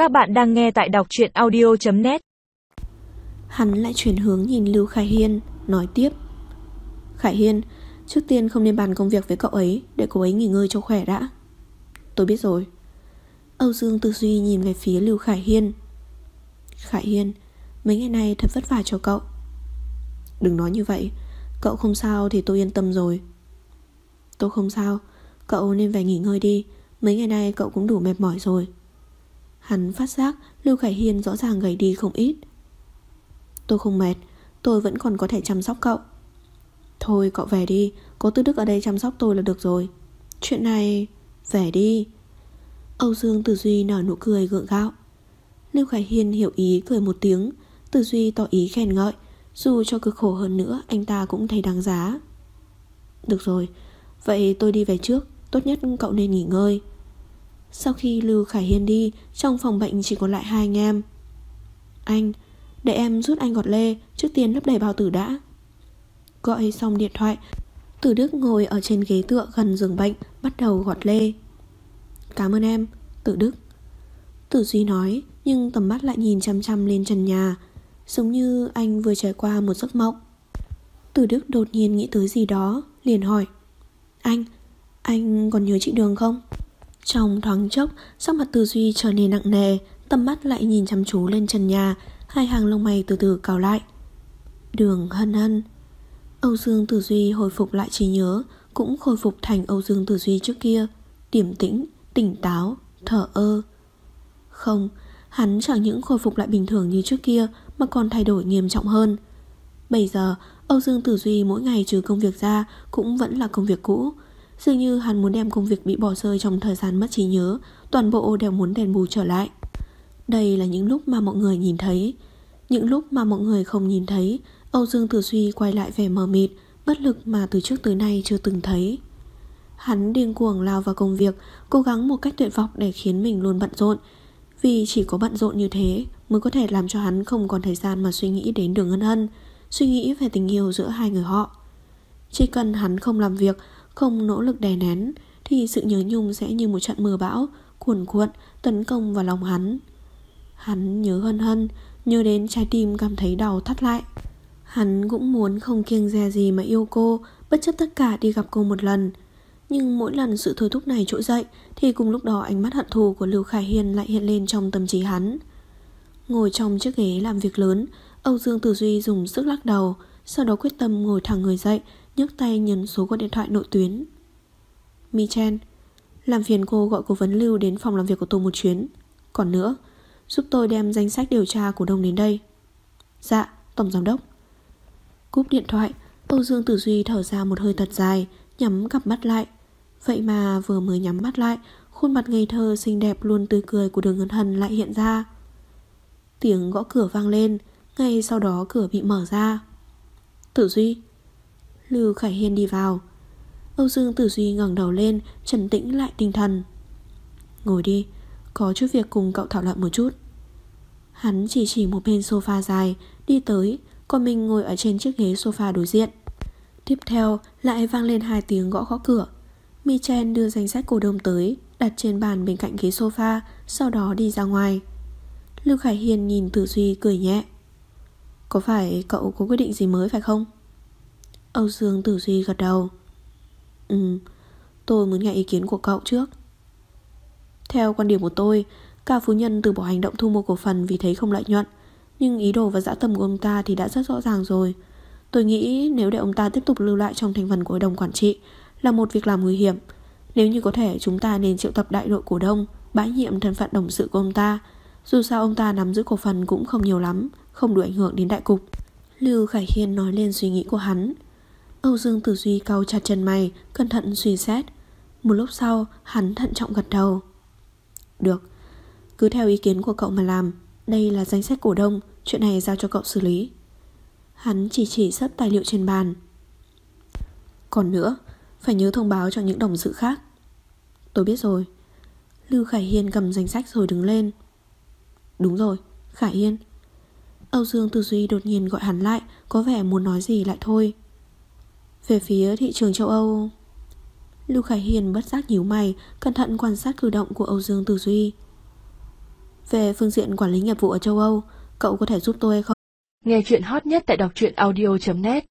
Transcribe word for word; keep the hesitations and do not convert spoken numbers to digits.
Các bạn đang nghe tại đọc truyện audio chấm net. Hắn lại chuyển hướng nhìn Lưu Khải Hiên, nói tiếp: Khải Hiên, trước tiên không nên bàn công việc với cậu ấy, để cậu ấy nghỉ ngơi cho khỏe đã. Tôi biết rồi. Âu Dương Tử Duy nhìn về phía Lưu Khải Hiên. Khải Hiên, mấy ngày nay thật vất vả cho cậu. Đừng nói như vậy, cậu không sao thì tôi yên tâm rồi. Tôi không sao, cậu nên về nghỉ ngơi đi. Mấy ngày nay cậu cũng đủ mệt mỏi rồi. Hắn phát giác Lưu Khải Hiên rõ ràng gầy đi không ít. Tôi không mệt, tôi vẫn còn có thể chăm sóc cậu. Thôi cậu về đi, có Tư Đức ở đây chăm sóc tôi là được rồi. Chuyện này... Về đi. Âu Dương Tử Duy nở nụ cười gượng gạo. Lưu Khải Hiên hiểu ý cười một tiếng. Tử Duy tỏ ý khen ngợi. Dù cho cực khổ hơn nữa, anh ta cũng thấy đáng giá. Được rồi, vậy tôi đi về trước. Tốt nhất cậu nên nghỉ ngơi. Sau khi Lưu Khải Hiên đi, trong phòng bệnh chỉ còn lại hai anh em. Anh, để em giúp anh gọt lê, trước tiên lấp đầy bao tử đã. Gọi xong điện thoại, Tử Đức ngồi ở trên ghế tựa gần giường bệnh, bắt đầu gọt lê. Cảm ơn em, Tử Đức. Tử Duy nói, nhưng tầm mắt lại nhìn chăm chăm lên trần nhà, giống như anh vừa trải qua một giấc mộng. Tử Đức đột nhiên nghĩ tới gì đó, liền hỏi: Anh, anh còn nhớ chị Đường không? Trong thoáng chốc, sắc mặt Tử Duy trở nên nặng nề, tầm mắt lại nhìn chăm chú lên trần nhà, hai hàng lông mày từ từ cau lại. Đường Hân Hân. Âu Dương Tử Duy hồi phục lại trí nhớ, cũng khôi phục thành Âu Dương Tử Duy trước kia, điềm tĩnh, tỉnh táo, thờ ơ. Không, hắn chẳng những khôi phục lại bình thường như trước kia, mà còn thay đổi nghiêm trọng hơn. Bây giờ, Âu Dương Tử Duy mỗi ngày trừ công việc ra cũng vẫn là công việc cũ. Dường như hắn muốn đem công việc bị bỏ rơi trong thời gian mất trí nhớ, toàn bộ đều muốn đền bù trở lại. Đây là những lúc mà mọi người nhìn thấy. Những lúc mà mọi người không nhìn thấy, Âu Dương Tử Duy quay lại vẻ mờ mịt, bất lực mà từ trước tới nay chưa từng thấy. Hắn điên cuồng lao vào công việc, cố gắng một cách tuyệt vọng để khiến mình luôn bận rộn. Vì chỉ có bận rộn như thế mới có thể làm cho hắn không còn thời gian mà suy nghĩ đến Đường Hân Hân, suy nghĩ về tình yêu giữa hai người họ. Chỉ cần hắn không làm việc, không nỗ lực đè nén, thì sự nhớ nhung sẽ như một trận mưa bão cuồn cuộn tấn công vào lòng hắn. Hắn nhớ Hân Hân, nhớ đến trái tim cảm thấy đau thắt lại. Hắn cũng muốn không kiêng dè gì mà yêu cô, bất chấp tất cả đi gặp cô một lần. Nhưng mỗi lần sự thôi thúc này trỗi dậy, thì cùng lúc đó ánh mắt hận thù của Lưu Khải Hiên lại hiện lên trong tâm trí hắn. Ngồi trong chiếc ghế làm việc lớn, Âu Dương Tử Duy dùng sức lắc đầu, sau đó quyết tâm ngồi thẳng người dậy, nhấc tay nhấn số của điện thoại nội tuyến. Mi Chen, làm phiền cô gọi cố vấn Lưu đến phòng làm việc của tôi một chuyến. Còn nữa, giúp tôi đem danh sách điều tra cổ đông đến đây. Dạ, Tổng Giám đốc. Cúp điện thoại, Âu Dương Tử Duy thở ra một hơi thật dài, nhắm cặp mắt lại. Vậy mà vừa mới nhắm mắt lại, khuôn mặt ngây thơ xinh đẹp luôn tươi cười của Đường Hân Hân lại hiện ra. Tiếng gõ cửa vang lên, ngay sau đó cửa bị mở ra. Tử Duy. Lưu Khải Hiên đi vào. Âu Dương Tử Duy ngẩng đầu lên, trấn tĩnh lại tinh thần. Ngồi đi, có chút việc cùng cậu thảo luận một chút. Hắn chỉ chỉ một bên sofa dài, đi tới, còn mình ngồi ở trên chiếc ghế sofa đối diện. Tiếp theo lại vang lên hai tiếng gõ gõ cửa. Mi Chen đưa danh sách cổ đông tới, đặt trên bàn bên cạnh ghế sofa, sau đó đi ra ngoài. Lưu Khải Hiên nhìn Tử Duy cười nhẹ. Có phải cậu có quyết định gì mới phải không? Âu Dương Tử Duy gật đầu. Ừ, tôi muốn nghe ý kiến của cậu trước. Theo quan điểm của tôi, Cao phu nhân từ bỏ hành động thu mua cổ phần vì thấy không lợi nhuận, nhưng ý đồ và dã tâm của ông ta thì đã rất rõ ràng rồi. Tôi nghĩ nếu để ông ta tiếp tục lưu lại trong thành phần của hội đồng quản trị là một việc làm nguy hiểm. Nếu như có thể, chúng ta nên triệu tập đại đội cổ đông, bãi nhiệm thân phận董sự của ông ta. Dù sao ông ta nắm giữ cổ phần cũng không nhiều lắm, không đủ ảnh hưởng đến đại cục. Lưu Khải Hiên nói lên suy nghĩ của hắn. Âu Dương Tử Duy cau chặt chân mày, cẩn thận suy xét. Một lúc sau, hắn thận trọng gật đầu. Được, cứ theo ý kiến của cậu mà làm. Đây là danh sách cổ đông, chuyện này giao cho cậu xử lý. Hắn chỉ chỉ sắp tài liệu trên bàn. Còn nữa, phải nhớ thông báo cho những đồng sự khác. Tôi biết rồi. Lưu Khải Hiên cầm danh sách rồi đứng lên. Đúng rồi, Khải Hiên. Âu Dương Tử Duy đột nhiên gọi hắn lại, có vẻ muốn nói gì lại thôi. Về phía thị trường châu Âu. Lưu Khải Hiên bất giác nhíu mày, cẩn thận quan sát cử động của Âu Dương Tử Duy. Về phương diện quản lý nghiệp vụ ở châu Âu, cậu có thể giúp tôi hay không? Nghe chuyện hot nhất tại đọc truyện audio chấm net.